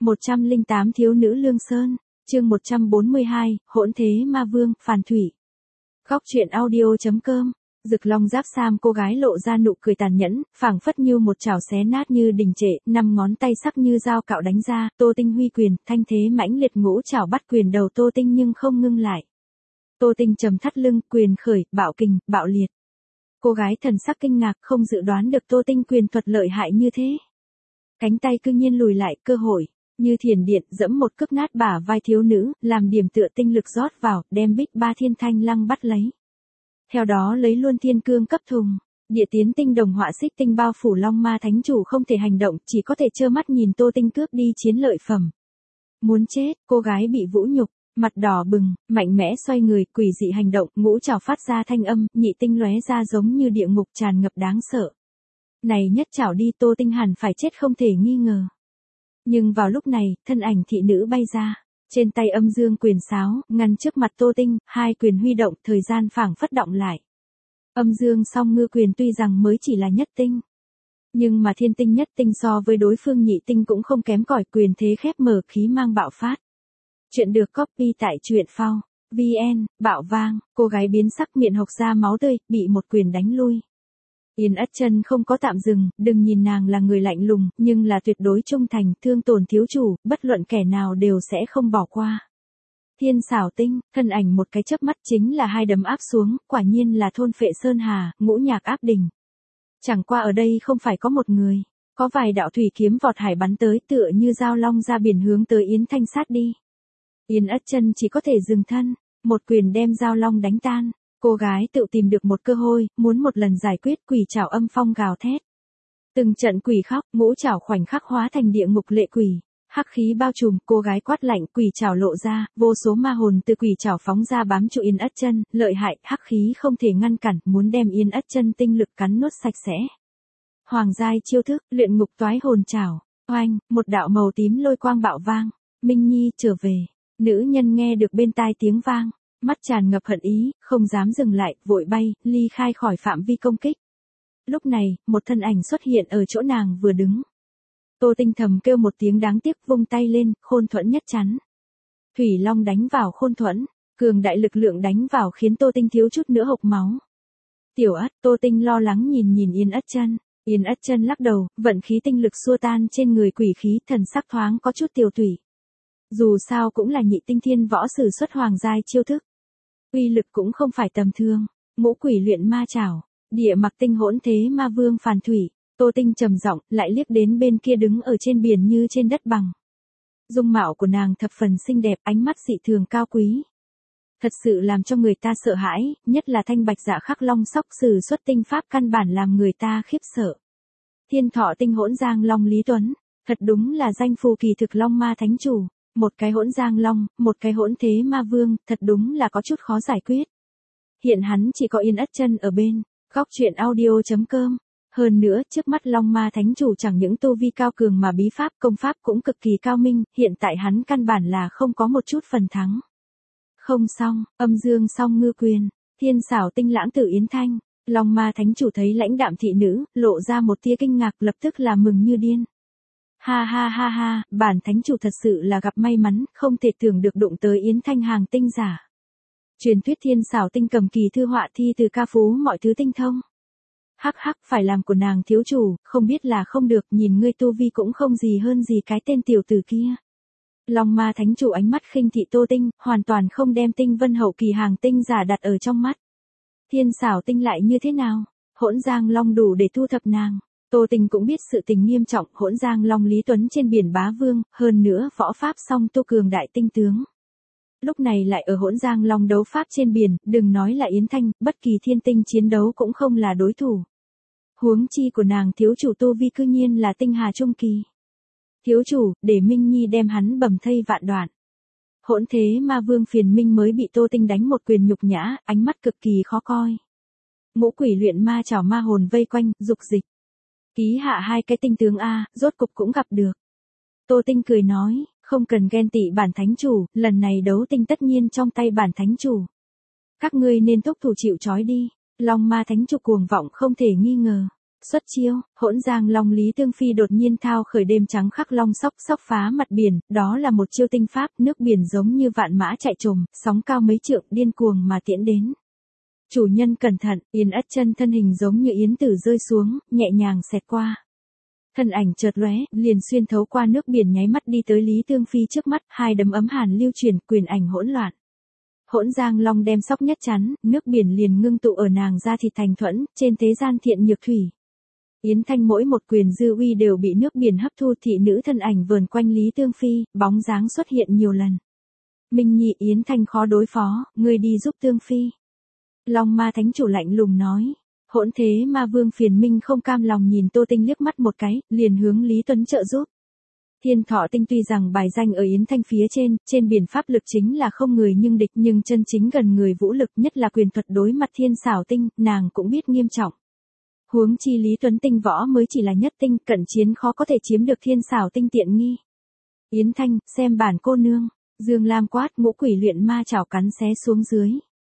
108 Thiếu nữ Lương Sơn, chương 142, Hỗn thế ma vương, Phàn Thủy. Góc truyện audio.com. Rực long giáp sam cô gái lộ ra nụ cười tàn nhẫn, phảng phất như một chảo xé nát như đình trệ, 5 ngón tay sắc như dao cạo đánh ra, Tô Tinh huy quyền, thanh thế mãnh liệt ngũ chảo bắt quyền đầu Tô Tinh nhưng không ngưng lại. Tô Tinh trầm thắt lưng, quyền khởi, bạo kình, bạo liệt. Cô gái thần sắc kinh ngạc, không dự đoán được Tô Tinh quyền thuật lợi hại như thế. Cánh tay cư nhiên lùi lại, cơ hội như thiền điện dẫm một cước nát bả vai thiếu nữ, làm điểm tựa tinh lực rót vào, đem Bích Ba Thiên Thanh Lăng bắt lấy. Theo đó lấy luôn thiên cương cấp thùng, địa tiến tinh đồng họa xích tinh bao phủ long ma thánh chủ không thể hành động, chỉ có thể trơ mắt nhìn Tô Tinh cướp đi chiến lợi phẩm. Muốn chết, cô gái bị vũ nhục, mặt đỏ bừng, mạnh mẽ xoay người, quỷ dị hành động, ngũ trảo phát ra thanh âm, nhị tinh lóe ra giống như địa ngục tràn ngập đáng sợ. Này nhất trảo đi, Tô Tinh hẳn phải chết không thể nghi ngờ. Nhưng vào lúc này, thân ảnh thị nữ bay ra, trên tay âm dương quyền sáo, ngăn trước mặt Tô Tinh, hai quyền huy động, thời gian phảng phất động lại. Âm dương song ngư quyền tuy rằng mới chỉ là nhất tinh, nhưng mà thiên tinh nhất tinh so với đối phương nhị tinh cũng không kém cỏi, quyền thế khép mở, khí mang bạo phát. Chuyện được copy tại truyện phao VN, bạo vang, cô gái biến sắc miệng hộc ra máu tươi, bị một quyền đánh lui. Yên Ất Chân không có tạm dừng, đừng nhìn nàng là người lạnh lùng, nhưng là tuyệt đối trung thành, thương tổn thiếu chủ, bất luận kẻ nào đều sẽ không bỏ qua. Thiên xảo tinh, thân ảnh một cái chớp mắt chính là hai đấm áp xuống, quả nhiên là thôn phệ sơn hà, ngũ nhạc áp đỉnh. Chẳng qua ở đây không phải có một người, có vài đạo thủy kiếm vọt hải bắn tới tựa như dao long ra biển hướng tới Yến Thanh sát đi. Yên Ất Chân chỉ có thể dừng thân, một quyền đem dao long đánh tan. Cô gái tự tìm được một cơ hội, muốn một lần giải quyết, quỷ trảo âm phong gào thét. Từng trận quỷ khóc, ngũ trảo khoảnh khắc hóa thành địa ngục lệ quỷ, hắc khí bao trùm, cô gái quát lạnh, quỷ trảo lộ ra, vô số ma hồn từ quỷ trảo phóng ra bám trụ Yên Ất Chân, lợi hại, hắc khí không thể ngăn cản, muốn đem Yên Ất Chân tinh lực cắn nuốt sạch sẽ. Hoàng giai chiêu thức, luyện ngục toái hồn trảo, oanh, một đạo màu tím lôi quang bạo vang, Minh Nhi trở về. Nữ nhân nghe được bên tai tiếng vang, mắt tràn ngập hận ý, không dám dừng lại, vội bay, ly khai khỏi phạm vi công kích. Lúc này, một thân ảnh xuất hiện ở chỗ nàng vừa đứng. Tô Tinh thầm kêu một tiếng đáng tiếc, vung tay lên, khôn thuẫn nhất chắn. Thủy Long đánh vào khôn thuẫn, cường đại lực lượng đánh vào khiến Tô Tinh thiếu chút nữa hộc máu. Tiểu Ất, Tô Tinh lo lắng nhìn Yên Ất Chân. Yên Ất Chân lắc đầu, vận khí tinh lực xua tan trên người quỷ khí, thần sắc thoáng có chút tiêu tụy. Dù sao cũng là nhị tinh thiên võ sử xuất hoàng giai chiêu thức. Uy lực cũng không phải tầm thường, ngũ quỷ luyện ma trảo, địa mặc tinh hỗn thế ma vương Phàn Thủy. Tô Tinh trầm giọng, lại liếc đến bên kia đứng ở trên biển như trên đất bằng. Dung mạo của nàng thập phần xinh đẹp, ánh mắt dị thường cao quý. Thật sự làm cho người ta sợ hãi, nhất là thanh bạch dạ khắc long sóc sử xuất tinh pháp căn bản làm người ta khiếp sợ. Thiên thọ tinh hỗn giang long Lý Tuấn, thật đúng là danh phù kỳ thực long ma thánh chủ. Một cái hỗn giang long, một cái hỗn thế ma vương, thật đúng là có chút khó giải quyết. Hiện hắn chỉ có Yên Ất Chân ở bên, góc truyện audio.com. Hơn nữa, trước mắt long ma thánh chủ chẳng những tu vi cao cường mà bí pháp công pháp cũng cực kỳ cao minh, hiện tại hắn căn bản là không có một chút phần thắng. Không xong, âm dương song ngư quyền, thiên xảo tinh lãng tử Yến Thanh, long ma thánh chủ thấy lãnh đạm thị nữ, lộ ra một tia kinh ngạc, lập tức là mừng như điên. Ha ha ha ha, bản thánh chủ thật sự là gặp may mắn, không thể tưởng được đụng tới Yến Thanh hàng tinh giả. Truyền thuyết thiên xảo tinh cầm kỳ thư họa thi từ ca phú mọi thứ tinh thông. Hắc hắc, phải làm của nàng thiếu chủ, không biết là không được, nhìn ngươi tu vi cũng không gì hơn gì cái tên tiểu tử kia. Long ma thánh chủ ánh mắt khinh thị Tô Tinh, hoàn toàn không đem tinh vân hậu kỳ hàng tinh giả đặt ở trong mắt. Thiên xảo tinh lại như thế nào? Hỗn giang long đủ để thu thập nàng. Tô Tinh cũng biết sự tình nghiêm trọng, hỗn giang long Lý Tuấn trên biển bá vương, hơn nữa võ pháp song tu cường đại tinh tướng. Lúc này lại ở hỗn giang long đấu pháp trên biển, đừng nói là Yến Thanh, bất kỳ thiên tinh chiến đấu cũng không là đối thủ. Huống chi của nàng thiếu chủ tu vi cư nhiên là tinh hà trung kỳ. Thiếu chủ, để Minh Nhi đem hắn bầm thây vạn đoạn. Hỗn thế ma vương Phiền Minh mới bị Tô Tinh đánh một quyền nhục nhã, ánh mắt cực kỳ khó coi. Ngũ quỷ luyện ma trảo ma hồn vây quanh, dục dịch. Ký hạ hai cái tinh tướng A, rốt cục cũng gặp được. Tô Tinh cười nói, không cần ghen tị bản thánh chủ, lần này đấu tinh tất nhiên trong tay bản thánh chủ. Các ngươi nên thúc thủ chịu trói đi, long ma thánh chủ cuồng vọng không thể nghi ngờ. Xuất chiêu, Hỗn Giang Long Lý Tương Phi đột nhiên thao khởi đêm trắng khắc long sóc sóc phá mặt biển, đó là một chiêu tinh pháp, nước biển giống như vạn mã chạy trồm, sóng cao mấy trượng điên cuồng mà tiễn đến. Chủ nhân cẩn thận, Yến Ất Chân thân hình giống như yến tử rơi xuống, nhẹ nhàng xẹt qua. Thân ảnh chợt lóe, liền xuyên thấu qua nước biển nháy mắt đi tới Lý Tương Phi trước mắt, hai đấm ấm hàn lưu truyền, quyền ảnh hỗn loạn. Hỗn Giang Long đem sóc nhất chắn, nước biển liền ngưng tụ ở nàng ra thịt thành thuẫn, trên thế gian thiện nhược thủy. Yến Thanh mỗi một quyền dư uy đều bị nước biển hấp thu, thị nữ thân ảnh vờn quanh Lý Tương Phi, bóng dáng xuất hiện nhiều lần. Minh Nhị, Yến Thanh khó đối phó, ngươi đi giúp Tương Phi. Long Ma Thánh Chủ lạnh lùng nói. Hỗn Thế Ma Vương phiền Minh không cam lòng nhìn Tô Tinh liếc mắt một cái, liền hướng Lý Tuấn trợ giúp. Thiên Thọ Tinh tuy rằng bài danh ở Yến Thanh phía trên biển pháp lực chính là không người nhưng địch, nhưng chân chính gần người vũ lực, nhất là quyền thuật đối mặt Thiên Xảo Tinh, nàng cũng biết nghiêm trọng. Huống chi Lý Tuấn Tinh võ mới chỉ là nhất tinh, cận chiến khó có thể chiếm được Thiên Xảo Tinh tiện nghi. Yến Thanh, xem bản cô nương. Dương Lam quát, ngũ quỷ luyện ma chảo cắn xé xuống dưới.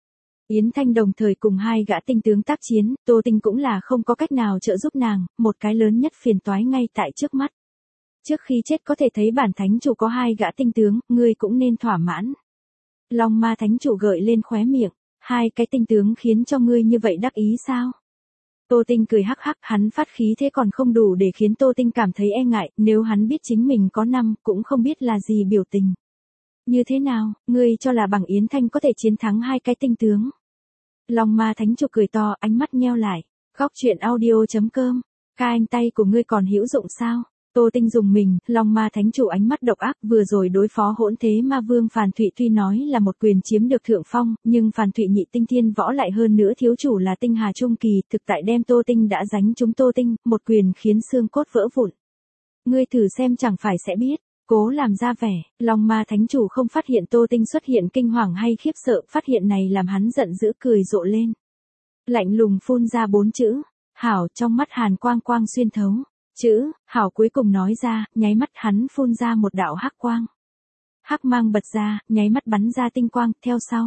Yến Thanh đồng thời cùng hai gã tinh tướng tác chiến, Tô Tinh cũng là không có cách nào trợ giúp nàng, một cái lớn nhất phiền toái ngay tại trước mắt. Trước khi chết có thể thấy bản thánh chủ có hai gã tinh tướng, ngươi cũng nên thỏa mãn. Long Ma Thánh Chủ gợi lên khóe miệng, hai cái tinh tướng khiến cho ngươi như vậy đắc ý sao? Tô Tinh cười hắc hắc, hắn phát khí thế còn không đủ để khiến Tô Tinh cảm thấy e ngại, nếu hắn biết chính mình có năm, cũng không biết là gì biểu tình. Như thế nào, ngươi cho là bằng Yến Thanh có thể chiến thắng hai cái tinh tướng? Long Ma Thánh Chủ cười to, ánh mắt nheo lại. Góc truyện audio.com, ca anh tay của ngươi còn hữu dụng sao? Tô Tinh dùng mình, Long Ma Thánh Chủ ánh mắt độc ác, vừa rồi đối phó Hỗn Thế Ma Vương Phàn Thụy tuy nói là một quyền chiếm được thượng phong, nhưng Phàn Thụy nhị tinh thiên võ lại hơn nữa thiếu chủ là tinh hà trung kỳ, thực tại đem Tô Tinh đã đánh trúng Tô Tinh, một quyền khiến xương cốt vỡ vụn. Ngươi thử xem chẳng phải sẽ biết. Cố làm ra vẻ, Long Ma Thánh Chủ không phát hiện Tô Tinh xuất hiện kinh hoàng hay khiếp sợ, phát hiện này làm hắn giận dữ cười rộ lên. Lạnh lùng phun ra 4 chữ, hảo, trong mắt hàn quang quang xuyên thấu. Chữ, hảo cuối cùng nói ra, nháy mắt hắn phun ra một đạo hắc quang. Hắc mang bật ra, nháy mắt bắn ra tinh quang, theo sau.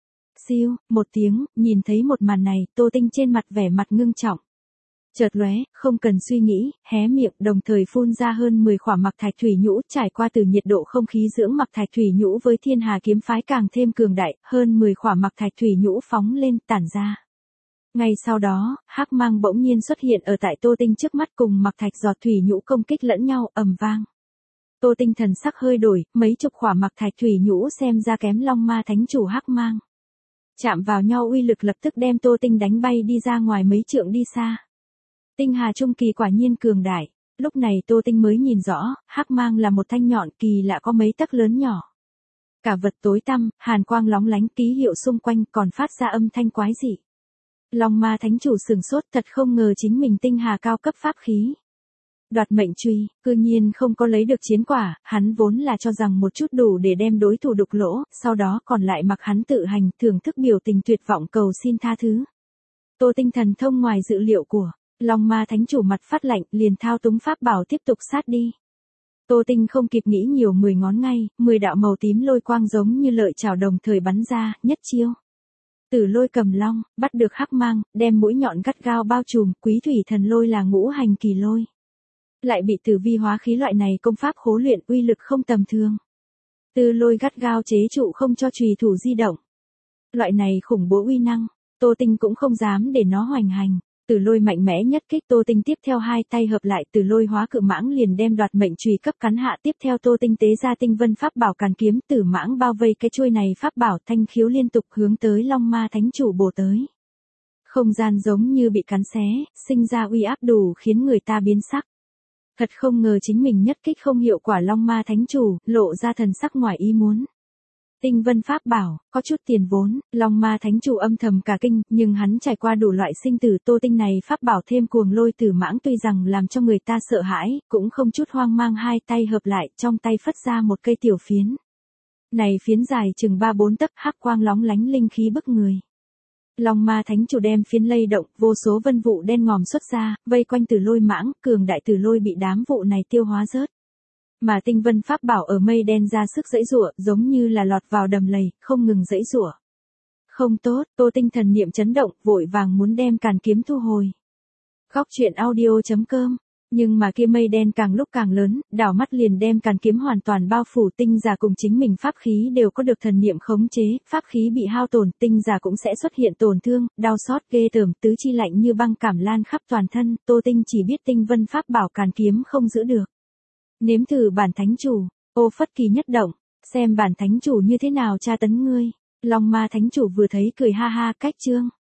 Siêu, một tiếng, nhìn thấy một màn này, Tô Tinh trên mặt vẻ mặt ngưng trọng. Chợt lóe, không cần suy nghĩ, hé miệng, đồng thời phun ra hơn 10 khỏa mặc thạch thủy nhũ, trải qua từ nhiệt độ không khí dưỡng mặc thạch thủy nhũ với Thiên Hà kiếm phái càng thêm cường đại, hơn 10 khỏa mặc thạch thủy nhũ phóng lên, tản ra. Ngay sau đó, hắc mang bỗng nhiên xuất hiện ở tại Tô Tinh trước mắt cùng mặc thạch giọt thủy nhũ công kích lẫn nhau, ầm vang. Tô Tinh thần sắc hơi đổi, mấy chục khỏa mặc thạch thủy nhũ xem ra kém Long Ma Thánh Chủ hắc mang. Chạm vào nhau uy lực lập tức đem Tô Tinh đánh bay đi ra ngoài mấy trượng đi xa. Tinh Hà Trung Kỳ quả nhiên cường đại, lúc này Tô Tinh mới nhìn rõ, hắc mang là một thanh nhọn kỳ lạ có mấy tấc lớn nhỏ. Cả vật tối tăm, hàn quang lóng lánh, ký hiệu xung quanh còn phát ra âm thanh quái dị. Long Ma Thánh Chủ sửng sốt, thật không ngờ chính mình tinh hà cao cấp pháp khí. Đoạt mệnh truy, cư nhiên không có lấy được chiến quả, hắn vốn là cho rằng một chút đủ để đem đối thủ đục lỗ, sau đó còn lại mặc hắn tự hành, thưởng thức biểu tình tuyệt vọng cầu xin tha thứ. Tô Tinh thần thông ngoài dự liệu của Long Ma Thánh Chủ mặt phát lạnh, liền thao túng pháp bảo tiếp tục sát đi. Tô Tinh không kịp nghĩ nhiều, 10 ngón ngay, 10 đạo màu tím lôi quang giống như lợi chảo đồng thời bắn ra, nhất chiêu. Tử Lôi Cầm Long, bắt được hắc mang, đem mũi nhọn gắt gao bao trùm, Quý Thủy Thần Lôi là ngũ hành kỳ lôi. Lại bị tử vi hóa khí loại này công pháp khố luyện, uy lực không tầm thường. Tư lôi gắt gao chế trụ không cho chùy thủ di động. Loại này khủng bố uy năng, Tô Tinh cũng không dám để nó hoành hành. Tử lôi mạnh mẽ nhất kích, Tô Tinh tiếp theo hai tay hợp lại, tử lôi hóa cự mãng liền đem đoạt mệnh chùy cấp cắn hạ, tiếp theo Tô Tinh tế ra tinh vân pháp bảo càn kiếm, tử mãng bao vây cái chuôi này pháp bảo, thanh khiếu liên tục hướng tới Long Ma Thánh Chủ bổ tới. Không gian giống như bị cắn xé, sinh ra uy áp đủ khiến người ta biến sắc. Thật không ngờ chính mình nhất kích không hiệu quả, Long Ma Thánh Chủ lộ ra thần sắc ngoài ý muốn. Tinh vân pháp bảo, có chút tiền vốn, Long Ma Thánh Chủ âm thầm cả kinh, nhưng hắn trải qua đủ loại sinh tử, Tô Tinh này pháp bảo thêm cuồng lôi tử mãng tuy rằng làm cho người ta sợ hãi, cũng không chút hoang mang, hai tay hợp lại, trong tay phất ra một cây tiểu phiến. Này phiến dài chừng 3-4 tấc, hắc quang lóng lánh, linh khí bức người. Long Ma Thánh Chủ đem phiến lay động, vô số vân vụ đen ngòm xuất ra, vây quanh tử lôi mãng, cường đại tử lôi bị đám vụ này tiêu hóa rớt. Mà tinh vân pháp bảo ở mây đen ra sức giãy giụa, giống như là lọt vào đầm lầy, không ngừng giãy giụa. Không tốt, Tô Tinh thần niệm chấn động, vội vàng muốn đem càn kiếm thu hồi. Góc truyện audio.com. Nhưng mà kia mây đen càng lúc càng lớn, đảo mắt liền đem càn kiếm hoàn toàn bao phủ. Tinh giả cùng chính mình pháp khí đều có được thần niệm khống chế, pháp khí bị hao tổn, tinh giả cũng sẽ xuất hiện tổn thương, đau xót ghê tởm, tứ chi lạnh như băng cảm lan khắp toàn thân. Tô Tinh chỉ biết tinh vân pháp bảo càn kiếm không giữ được. Nếm thử bản thánh chủ, ô phất kỳ nhất động, xem bản thánh chủ như thế nào tra tấn ngươi. Long ma thánh chủ vừa thấy cười ha ha, cách chương.